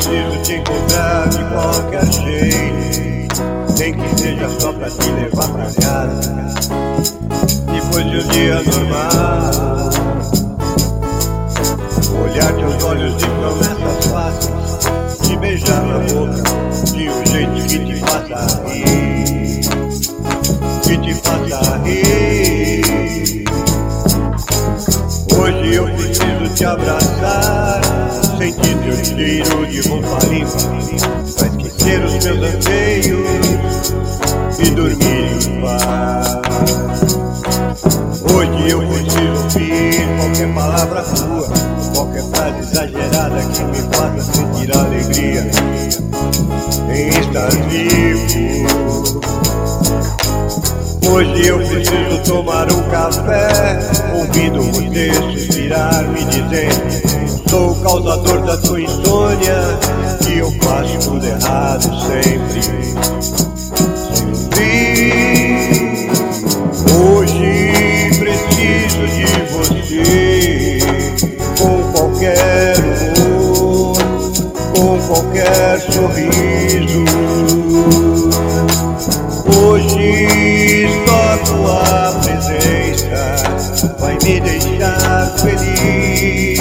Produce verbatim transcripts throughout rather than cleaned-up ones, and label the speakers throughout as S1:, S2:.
S1: preciso te encontrar de qualquer jeito, nem que seja só pra te levar pra casa. Depois de um dia normal, olhar teus olhos de promessas fáceis, te beijar na boca de um jeito que te faça rir, que te faça rir. Hoje eu preciso te abraçar, sentir teu cheiro de roupa limpa, pra esquecer os meus anseios e dormir em paz. Hoje eu preciso ouvir qualquer palavra tua, qualquer frase exagerada que me faça sentir alegria em estar vivo. Hoje eu preciso tomar um café, ouvindo você suspirar, me dizendo: sou o causador da tua insônia, que eu faço tudo errado sempre. Sempre. Hoje preciso de você, com qualquer humor, com qualquer sorriso. Hoje só tua presença vai me deixar feliz.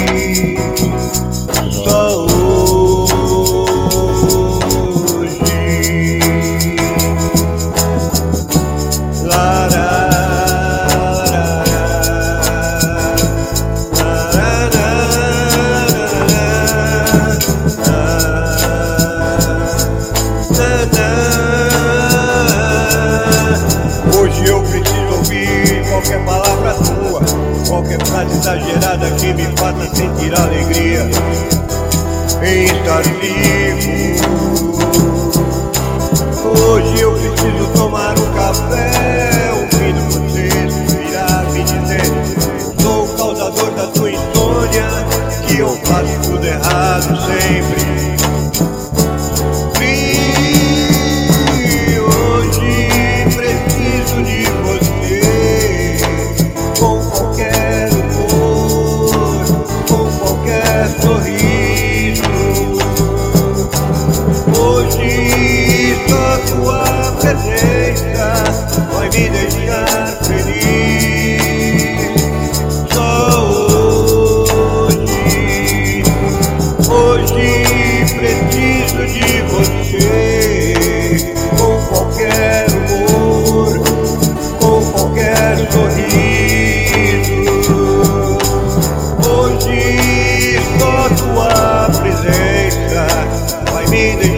S1: Só hoje. Lara, hoje eu preciso ouvir qualquer palavra tua, qualquer frase exagerada que me faça sentir alegria em estar vivo. Hoje eu preciso tomar um café, ouvindo você suspirar, me dizendo: sou o causador da tua insônia, que eu faço tudo errado sempre. Vai me deixar feliz. Só hoje. Hoje preciso de você, com qualquer humor, com qualquer sorriso. Hoje só tua presença vai me deixar